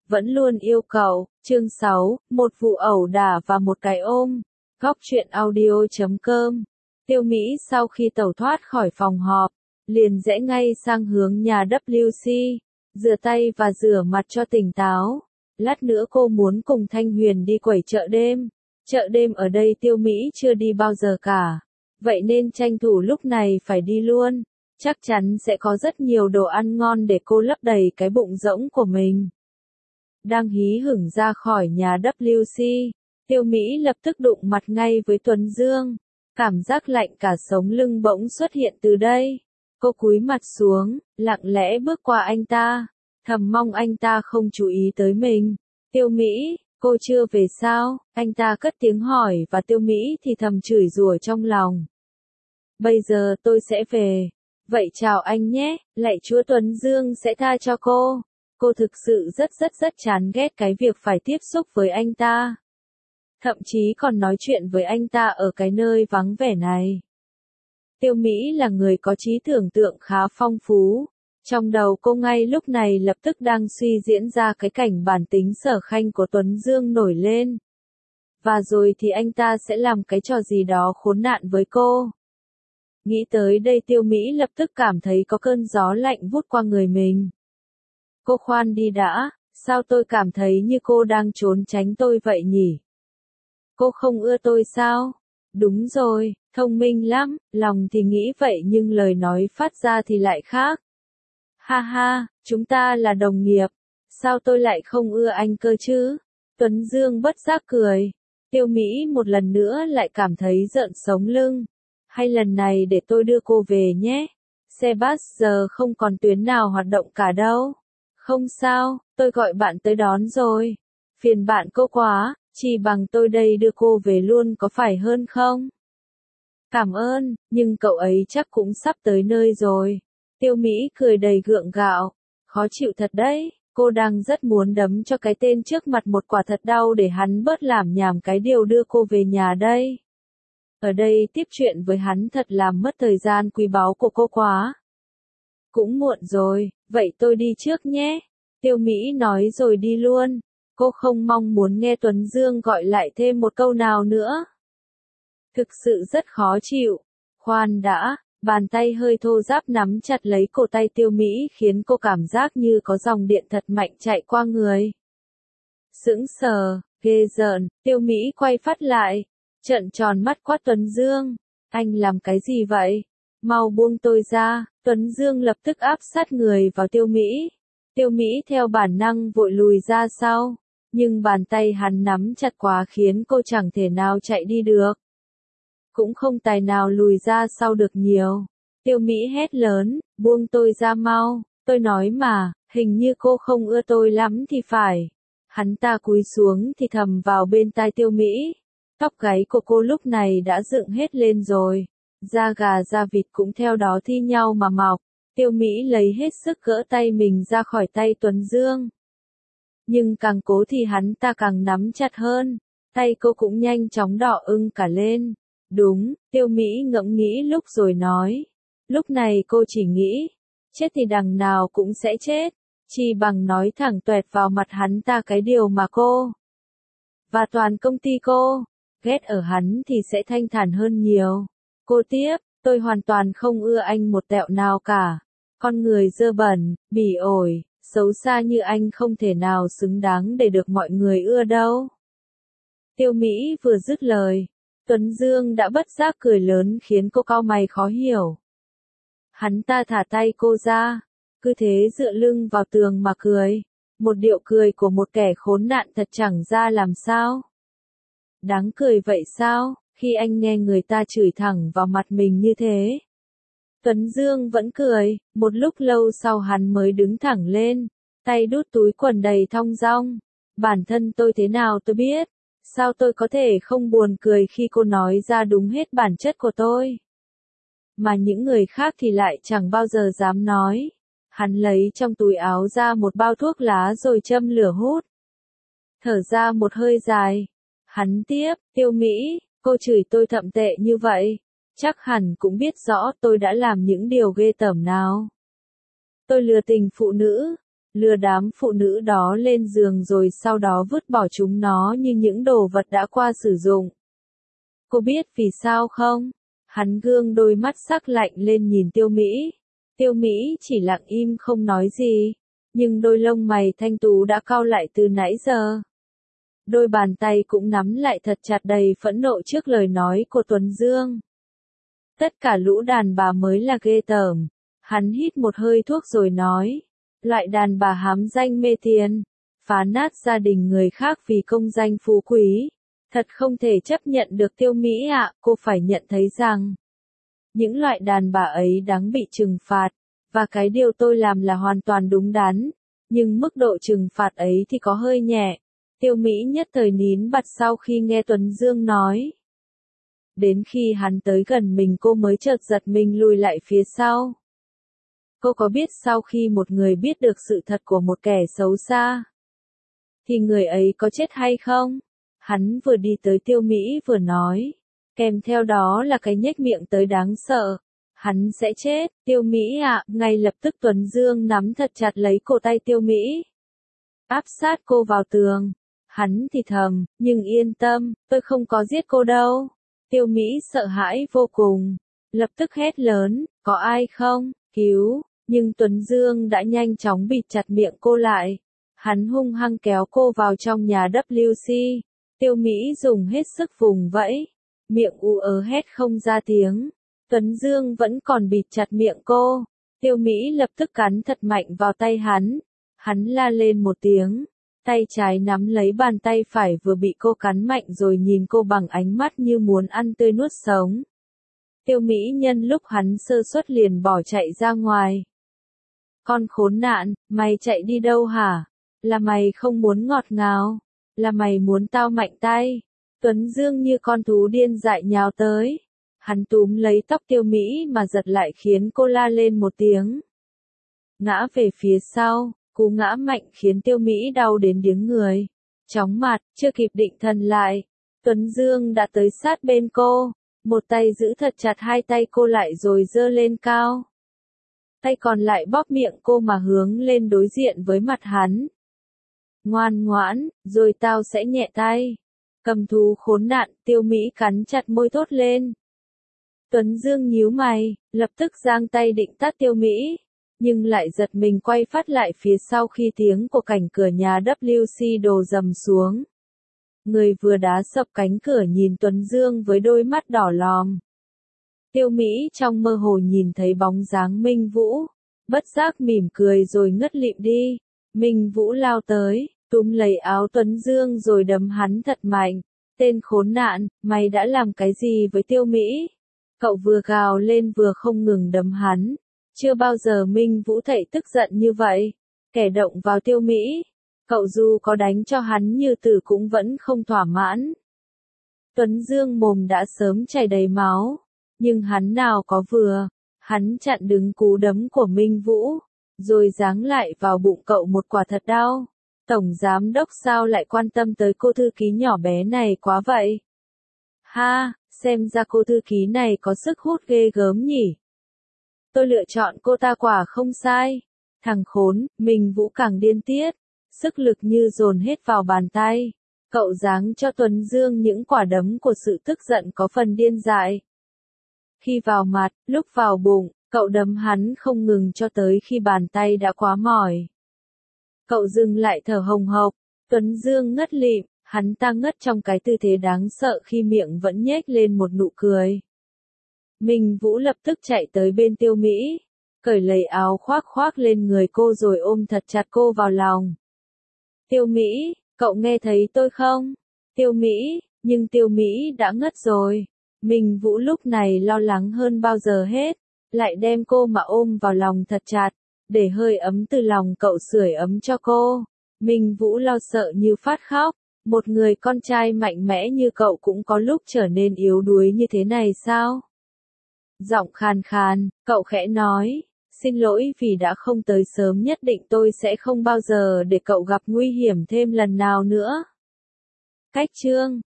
vẫn luôn yêu cậu. Chương 6, một vụ ẩu đả và một cái ôm. Góc truyện audio.com. Tiêu Mỹ sau khi tẩu thoát khỏi phòng họp, liền rẽ ngay sang hướng nhà WC, rửa tay và rửa mặt cho tỉnh táo. Lát nữa cô muốn cùng Thanh Huyền đi quẩy chợ đêm. Chợ đêm ở đây Tiêu Mỹ chưa đi bao giờ cả, vậy nên tranh thủ lúc này phải đi luôn. Chắc chắn sẽ có rất nhiều đồ ăn ngon để cô lấp đầy cái bụng rỗng của mình. Đang hí hửng ra khỏi nhà WC, Tiêu Mỹ lập tức đụng mặt ngay với Tuấn Dương. Cảm giác lạnh cả sống lưng bỗng xuất hiện từ đây. Cô cúi mặt xuống, lặng lẽ bước qua anh ta, thầm mong anh ta không chú ý tới mình. Tiêu Mỹ, cô chưa về sao? Anh ta cất tiếng hỏi và Tiêu Mỹ thì thầm chửi rủa trong lòng. Bây giờ tôi sẽ về. Vậy chào anh nhé, lạy Chúa Tuấn Dương sẽ tha cho cô. Cô thực sự rất chán ghét cái việc phải tiếp xúc với anh ta. Thậm chí còn nói chuyện với anh ta ở cái nơi vắng vẻ này. Tiêu Mỹ là người có trí tưởng tượng khá phong phú. Trong đầu cô ngay lúc này lập tức đang suy diễn ra cái cảnh bản tính sở khanh của Tuấn Dương nổi lên. Và rồi thì anh ta sẽ làm cái trò gì đó khốn nạn với cô. Nghĩ tới đây Tiêu Mỹ lập tức cảm thấy có cơn gió lạnh vút qua người mình. Cô khoan đi đã, sao tôi cảm thấy như cô đang trốn tránh tôi vậy nhỉ? Cô không ưa tôi sao? Đúng rồi, thông minh lắm, lòng thì nghĩ vậy nhưng lời nói phát ra thì lại khác. Ha ha, chúng ta là đồng nghiệp, sao tôi lại không ưa anh cơ chứ? Tuấn Dương bất giác cười. Tiêu Mỹ một lần nữa lại cảm thấy rợn sống lưng. Hay lần này để tôi đưa cô về nhé. Xe bus giờ không còn tuyến nào hoạt động cả đâu. Không sao, tôi gọi bạn tới đón rồi. Phiền bạn cô quá, chỉ bằng tôi đây đưa cô về luôn có phải hơn không? Cảm ơn, nhưng cậu ấy chắc cũng sắp tới nơi rồi. Tiêu Mỹ cười đầy gượng gạo. Khó chịu thật đấy, cô đang rất muốn đấm cho cái tên trước mặt một quả thật đau để hắn bớt làm nhảm cái điều đưa cô về nhà đây. Ở đây tiếp chuyện với hắn thật làm mất thời gian quý báu của cô quá. Cũng muộn rồi, vậy tôi đi trước nhé. Tiêu Mỹ nói rồi đi luôn. Cô không mong muốn nghe Tuấn Dương gọi lại thêm một câu nào nữa. Thực sự rất khó chịu. Khoan đã, bàn tay hơi thô ráp nắm chặt lấy cổ tay Tiêu Mỹ khiến cô cảm giác như có dòng điện thật mạnh chạy qua người. Sững sờ, ghê rợn, Tiêu Mỹ quay phát lại. Trợn tròn mắt quát Tuấn Dương. Anh làm cái gì vậy? Mau buông tôi ra. Tuấn Dương lập tức áp sát người vào Tiêu Mỹ. Tiêu Mỹ theo bản năng vội lùi ra sau. Nhưng bàn tay hắn nắm chặt quá khiến cô chẳng thể nào chạy đi được. Cũng không tài nào lùi ra sau được nhiều. Tiêu Mỹ hét lớn, buông tôi ra mau. Tôi nói mà, hình như cô không ưa tôi lắm thì phải. Hắn ta cúi xuống thì thầm vào bên tai Tiêu Mỹ. Tóc gáy của cô lúc này đã dựng hết lên rồi. Da gà da vịt cũng theo đó thi nhau mà mọc. Tiêu Mỹ lấy hết sức gỡ tay mình ra khỏi tay Tuấn Dương. Nhưng càng cố thì hắn ta càng nắm chặt hơn. Tay cô cũng nhanh chóng đỏ ửng cả lên. Đúng, Tiêu Mỹ ngẫm nghĩ lúc rồi nói. Lúc này cô chỉ nghĩ, chết thì đằng nào cũng sẽ chết. Chỉ bằng nói thẳng toẹt vào mặt hắn ta cái điều mà cô và toàn công ty cô ghét ở hắn thì sẽ thanh thản hơn nhiều. Cô tiếp, tôi hoàn toàn không ưa anh một tẹo nào cả. Con người dơ bẩn, bỉ ổi, xấu xa như anh không thể nào xứng đáng để được mọi người ưa đâu. Tiêu Mỹ vừa dứt lời, Tuấn Dương đã bất giác cười lớn khiến cô cau mày khó hiểu. Hắn ta thả tay cô ra, cứ thế dựa lưng vào tường mà cười. Một điệu cười của một kẻ khốn nạn thật chẳng ra làm sao. Đáng cười vậy sao, khi anh nghe người ta chửi thẳng vào mặt mình như thế. Tuấn Dương vẫn cười, một lúc lâu sau hắn mới đứng thẳng lên, tay đút túi quần đầy thong dong. Bản thân tôi thế nào tôi biết, sao tôi có thể không buồn cười khi cô nói ra đúng hết bản chất của tôi. Mà những người khác thì lại chẳng bao giờ dám nói. Hắn lấy trong túi áo ra một bao thuốc lá rồi châm lửa hút. Thở ra một hơi dài. Hắn tiếp, Tiêu Mỹ, cô chửi tôi thậm tệ như vậy. Chắc hẳn cũng biết rõ tôi đã làm những điều ghê tởm nào. Tôi lừa tình phụ nữ. lừa đám phụ nữ đó lên giường rồi sau đó vứt bỏ chúng nó như những đồ vật đã qua sử dụng. Cô biết vì sao không? Hắn gương đôi mắt sắc lạnh lên nhìn Tiêu Mỹ. Tiêu Mỹ chỉ lặng im không nói gì, nhưng đôi lông mày thanh tú đã cau lại từ nãy giờ. Đôi bàn tay cũng nắm lại thật chặt đầy phẫn nộ trước lời nói của Tuấn Dương. Tất cả lũ đàn bà mới là ghê tởm. Hắn hít một hơi thuốc rồi nói. Loại đàn bà hám danh mê tiền, phá nát gia đình người khác vì công danh phú quý. Thật không thể chấp nhận được Tiêu Mỹ ạ, cô phải nhận thấy rằng những loại đàn bà ấy đáng bị trừng phạt, và cái điều tôi làm là hoàn toàn đúng đắn, nhưng mức độ trừng phạt ấy thì có hơi nhẹ. Tiêu Mỹ nhất thời nín bặt sau khi nghe Tuấn Dương nói. Đến khi hắn tới gần mình cô mới chợt giật mình lùi lại phía sau. Cô có biết sau khi một người biết được sự thật của một kẻ xấu xa, thì người ấy có chết hay không? Hắn vừa đi tới Tiêu Mỹ vừa nói, kèm theo đó là cái nhếch miệng tới đáng sợ. Hắn sẽ chết, Tiêu Mỹ ạ, ngay lập tức Tuấn Dương nắm thật chặt lấy cổ tay Tiêu Mỹ. Áp sát cô vào tường. Hắn thì thầm, nhưng yên tâm, tôi không có giết cô đâu. Tiêu Mỹ sợ hãi vô cùng. Lập tức hét lớn, có ai không, cứu, nhưng Tuấn Dương đã nhanh chóng bịt chặt miệng cô lại. Hắn hung hăng kéo cô vào trong nhà WC. Tiêu Mỹ dùng hết sức vùng vẫy, miệng ú ớ hét không ra tiếng. Tuấn Dương vẫn còn bịt chặt miệng cô. Tiêu Mỹ lập tức cắn thật mạnh vào tay hắn. Hắn la lên một tiếng, tay trái nắm lấy bàn tay phải vừa bị cô cắn mạnh rồi nhìn cô bằng ánh mắt như muốn ăn tươi nuốt sống. Tiêu Mỹ nhân lúc hắn sơ suất liền bỏ chạy ra ngoài. Con khốn nạn, mày chạy đi đâu hả? Là mày không muốn ngọt ngào? Là mày muốn tao mạnh tay? Tuấn Dương như con thú điên dại nhào tới. Hắn túm lấy tóc Tiêu Mỹ mà giật lại khiến cô la lên một tiếng. Ngã về phía sau, cú ngã mạnh khiến Tiêu Mỹ đau đến điếng người. Chóng mặt, chưa kịp định thần lại. Tuấn Dương đã tới sát bên cô, một tay giữ thật chặt hai tay cô lại rồi giơ lên cao. Tay còn lại bóp miệng cô mà hướng lên đối diện với mặt hắn. Ngoan ngoãn, rồi tao sẽ nhẹ tay. Cầm thú khốn nạn, Tiêu Mỹ cắn chặt môi thốt lên. Tuấn Dương nhíu mày, lập tức giang tay định tát Tiêu Mỹ, nhưng lại giật mình quay phát lại phía sau khi tiếng của cảnh cửa nhà WC đổ dầm xuống. Người vừa đá sập cánh cửa nhìn Tuấn Dương với đôi mắt đỏ lòm. Tiêu Mỹ trong mơ hồ nhìn thấy bóng dáng Minh Vũ, bất giác mỉm cười rồi ngất lịm đi. Minh Vũ lao tới, túm lấy áo Tuấn Dương rồi đấm hắn thật mạnh. Tên khốn nạn, mày đã làm cái gì với Tiêu Mỹ? Cậu vừa gào lên vừa không ngừng đấm hắn. Chưa bao giờ Minh Vũ thấy tức giận như vậy. Kẻ động vào Tiêu Mỹ. Cậu dù có đánh cho hắn như tử cũng vẫn không thỏa mãn. Tuấn Dương mồm đã sớm chảy đầy máu. Nhưng hắn nào có vừa. Hắn chặn đứng cú đấm của Minh Vũ. Rồi giáng lại vào bụng cậu một quả thật đau. Tổng giám đốc sao lại quan tâm tới cô thư ký nhỏ bé này quá vậy? Ha, xem ra cô thư ký này có sức hút ghê gớm nhỉ. Tôi lựa chọn cô ta quả không sai. Thằng khốn, Minh Vũ càng điên tiết. Sức lực như dồn hết vào bàn tay. Cậu giáng cho Tuấn Dương những quả đấm của sự tức giận có phần điên dại. Khi vào mặt, lúc vào bụng, cậu đấm hắn không ngừng cho tới khi bàn tay đã quá mỏi. Cậu dừng lại thở hồng hộc. Tuấn Dương ngất lịm, hắn ta ngất trong cái tư thế đáng sợ khi miệng vẫn nhếch lên một nụ cười. Minh Vũ lập tức chạy tới bên Tiêu Mỹ, cởi lấy áo khoác lên người cô rồi ôm thật chặt cô vào lòng. Tiêu Mỹ, cậu nghe thấy tôi không? Tiêu Mỹ, nhưng Tiêu Mỹ đã ngất rồi. Minh Vũ lúc này lo lắng hơn bao giờ hết, lại đem cô mà ôm vào lòng thật chặt, để hơi ấm từ lòng cậu sưởi ấm cho cô. Minh Vũ lo sợ như phát khóc, một người con trai mạnh mẽ như cậu cũng có lúc trở nên yếu đuối như thế này sao? Giọng khàn khàn, cậu khẽ nói, xin lỗi vì đã không tới sớm, nhất định tôi sẽ không bao giờ để cậu gặp nguy hiểm thêm lần nào nữa. Cách chương